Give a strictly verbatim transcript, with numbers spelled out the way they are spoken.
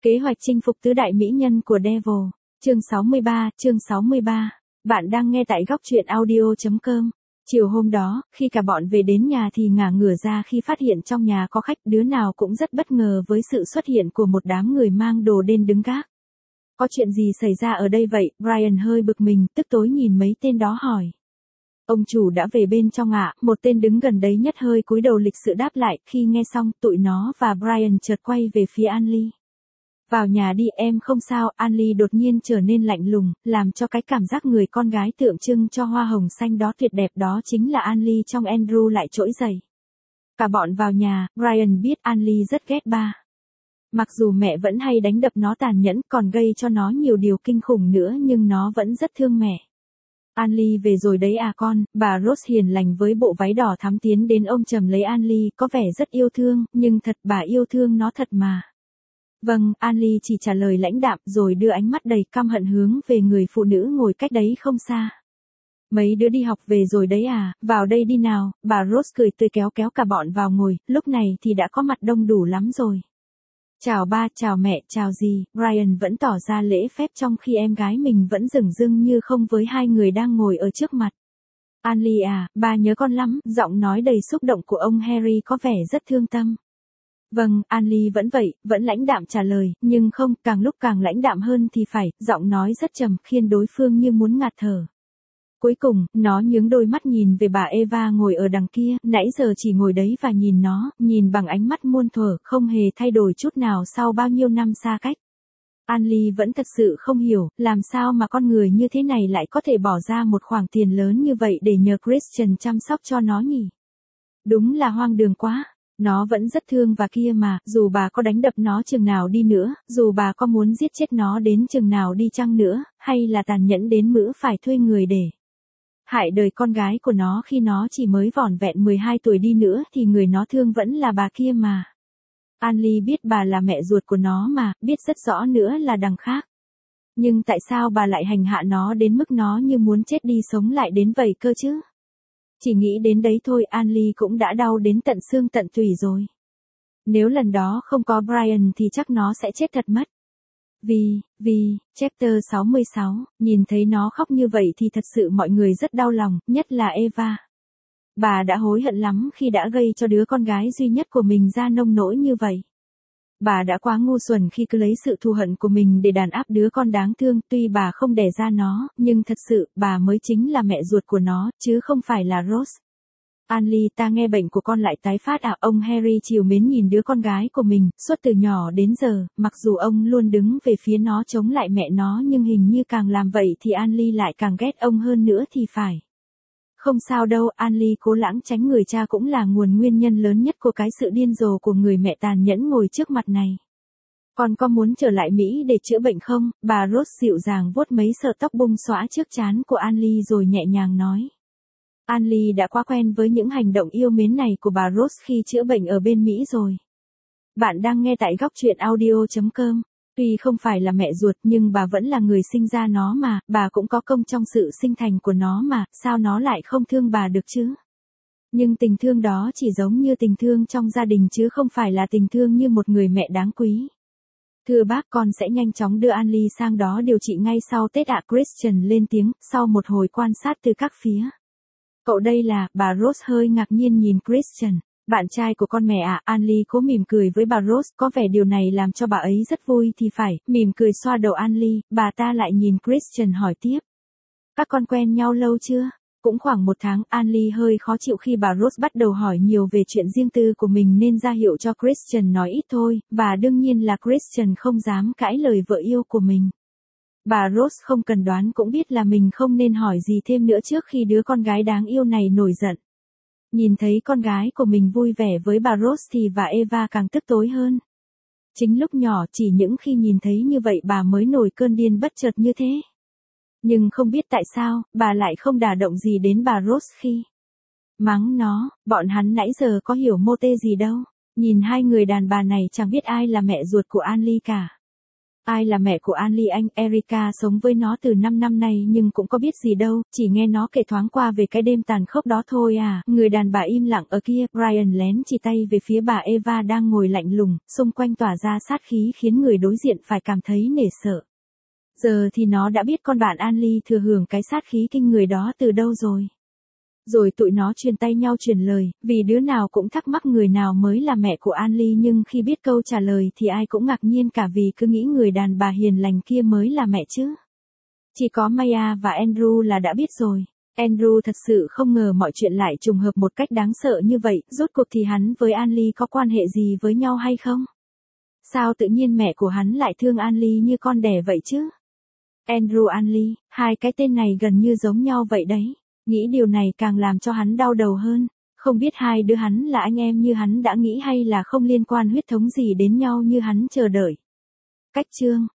Kế hoạch chinh phục tứ đại mỹ nhân của Devil. Chương sáu mươi ba, chương sáu mươi ba. Bạn đang nghe tại góc truyện audio chấm com. Chiều hôm đó, khi cả bọn về đến nhà thì ngả ngửa ra khi phát hiện trong nhà có khách, đứa nào cũng rất bất ngờ với sự xuất hiện của một đám người mang đồ đen đứng gác. Có chuyện gì xảy ra ở đây vậy? Brian hơi bực mình, tức tối nhìn mấy tên đó hỏi. Ông chủ đã về bên trong ạ, à? Một tên đứng gần đấy nhất hơi cúi đầu lịch sự đáp lại. Khi nghe xong, tụi nó và Brian chợt quay về phía Anly. Vào nhà đi em không sao. Anly đột nhiên trở nên lạnh lùng, làm cho cái cảm giác người con gái tượng trưng cho hoa hồng xanh đó tuyệt đẹp đó chính là Anly trong Andrew lại trỗi dậy. Cả bọn vào nhà, Brian biết Anly rất ghét ba. Mặc dù mẹ vẫn hay đánh đập nó tàn nhẫn còn gây cho nó nhiều điều kinh khủng nữa nhưng nó vẫn rất thương mẹ. Anly về rồi đấy à con, bà Rose hiền lành với bộ váy đỏ thắm tiến đến ôm chầm lấy Anly, có vẻ rất yêu thương, nhưng thật bà yêu thương nó thật mà. Vâng, Anly chỉ trả lời lãnh đạm rồi đưa ánh mắt đầy căm hận hướng về người phụ nữ ngồi cách đấy không xa. Mấy đứa đi học về rồi đấy à, vào đây đi nào, bà Rose cười tươi kéo kéo cả bọn vào ngồi, lúc này thì đã có mặt đông đủ lắm rồi. Chào ba, chào mẹ, chào dì, Brian vẫn tỏ ra lễ phép trong khi em gái mình vẫn dửng dưng như không với hai người đang ngồi ở trước mặt. Anly à, ba nhớ con lắm, giọng nói đầy xúc động của ông Harry có vẻ rất thương tâm. Vâng, Anly vẫn vậy, vẫn lãnh đạm trả lời, nhưng không, càng lúc càng lãnh đạm hơn thì phải, giọng nói rất trầm khiến đối phương như muốn ngạt thở. Cuối cùng, nó nhướng đôi mắt nhìn về bà Eva ngồi ở đằng kia, nãy giờ chỉ ngồi đấy và nhìn nó, nhìn bằng ánh mắt muôn thuở, không hề thay đổi chút nào sau bao nhiêu năm xa cách. Anly vẫn thật sự không hiểu, làm sao mà con người như thế này lại có thể bỏ ra một khoản tiền lớn như vậy để nhờ Christian chăm sóc cho nó nhỉ? Đúng là hoang đường quá. Nó vẫn rất thương và kia mà, dù bà có đánh đập nó chừng nào đi nữa, dù bà có muốn giết chết nó đến chừng nào đi chăng nữa, hay là tàn nhẫn đến mức phải thuê người để hại đời con gái của nó khi nó chỉ mới vỏn vẹn mười hai tuổi đi nữa thì người nó thương vẫn là bà kia mà. Anly biết bà là mẹ ruột của nó mà, biết rất rõ nữa là đằng khác. Nhưng tại sao bà lại hành hạ nó đến mức nó như muốn chết đi sống lại đến vậy cơ chứ? Chỉ nghĩ đến đấy thôi Anly cũng đã đau đến tận xương tận tủy rồi. Nếu lần đó không có Brian thì chắc nó sẽ chết thật mất. Vì, vì, chapter sáu mươi sáu, nhìn thấy nó khóc như vậy thì thật sự mọi người rất đau lòng, nhất là Eva. Bà đã hối hận lắm khi đã gây cho đứa con gái duy nhất của mình ra nông nỗi như vậy. Bà đã quá ngu xuẩn khi cứ lấy sự thù hận của mình để đàn áp đứa con đáng thương, tuy bà không đẻ ra nó, nhưng thật sự, bà mới chính là mẹ ruột của nó, chứ không phải là Rose. Anly, ta nghe bệnh của con lại tái phát à? Ông Harry trìu mến nhìn đứa con gái của mình, suốt từ nhỏ đến giờ, mặc dù ông luôn đứng về phía nó chống lại mẹ nó nhưng hình như càng làm vậy thì Anly lại càng ghét ông hơn nữa thì phải. Không sao đâu, Anly cố lãng tránh người cha cũng là nguồn nguyên nhân lớn nhất của cái sự điên rồ của người mẹ tàn nhẫn ngồi trước mặt này. Con có muốn trở lại Mỹ để chữa bệnh không? Bà Rose dịu dàng vuốt mấy sợi tóc bung xõa trước trán của Anly rồi nhẹ nhàng nói. Anly đã quá quen với những hành động yêu mến này của bà Rose khi chữa bệnh ở bên Mỹ rồi. Bạn đang nghe tại góc truyện audio chấm com. Tuy không phải là mẹ ruột nhưng bà vẫn là người sinh ra nó mà, bà cũng có công trong sự sinh thành của nó mà, sao nó lại không thương bà được chứ? Nhưng tình thương đó chỉ giống như tình thương trong gia đình chứ không phải là tình thương như một người mẹ đáng quý. Thưa bác, con sẽ nhanh chóng đưa Anly sang đó điều trị ngay sau Tết ạ. Christian lên tiếng, sau một hồi quan sát từ các phía. Cậu đây là, bà Rose hơi ngạc nhiên nhìn Christian. Bạn trai của con mẹ ạ. À? Anly cố mỉm cười với bà Rose, có vẻ điều này làm cho bà ấy rất vui thì phải, mỉm cười xoa đầu Anly, bà ta lại nhìn Christian hỏi tiếp. Các con quen nhau lâu chưa? Cũng khoảng một tháng. Anly hơi khó chịu khi bà Rose bắt đầu hỏi nhiều về chuyện riêng tư của mình nên ra hiệu cho Christian nói ít thôi, và đương nhiên là Christian không dám cãi lời vợ yêu của mình. Bà Rose không cần đoán cũng biết là mình không nên hỏi gì thêm nữa trước khi đứa con gái đáng yêu này nổi giận. Nhìn thấy con gái của mình vui vẻ với bà Rose thì và Eva càng tức tối hơn. Chính lúc nhỏ chỉ những khi nhìn thấy như vậy bà mới nổi cơn điên bất chợt như thế. Nhưng không biết tại sao, bà lại không đả động gì đến bà Rose khi mắng nó, bọn hắn nãy giờ có hiểu mô tê gì đâu. Nhìn hai người đàn bà này chẳng biết ai là mẹ ruột của Anly cả. Ai là mẹ của Anlie anh? Erica sống với nó từ năm năm nay nhưng cũng có biết gì đâu, chỉ nghe nó kể thoáng qua về cái đêm tàn khốc đó thôi à. Người đàn bà im lặng ở kia, Brian lén chỉ tay về phía bà Eva đang ngồi lạnh lùng, xung quanh tỏa ra sát khí khiến người đối diện phải cảm thấy nể sợ. Giờ thì nó đã biết con bạn Anlie thừa hưởng cái sát khí kinh người đó từ đâu rồi. Rồi tụi nó truyền tay nhau truyền lời, vì đứa nào cũng thắc mắc người nào mới là mẹ của Anlie, nhưng khi biết câu trả lời thì ai cũng ngạc nhiên cả vì cứ nghĩ người đàn bà hiền lành kia mới là mẹ chứ. Chỉ có Maya và Andrew là đã biết rồi. Andrew thật sự không ngờ mọi chuyện lại trùng hợp một cách đáng sợ như vậy, rốt cuộc thì hắn với Anlie có quan hệ gì với nhau hay không? Sao tự nhiên mẹ của hắn lại thương Anlie như con đẻ vậy chứ? Andrew Anlie, hai cái tên này gần như giống nhau vậy đấy. Nghĩ điều này càng làm cho hắn đau đầu hơn, không biết hai đứa hắn là anh em như hắn đã nghĩ hay là không liên quan huyết thống gì đến nhau như hắn chờ đợi. Cách chương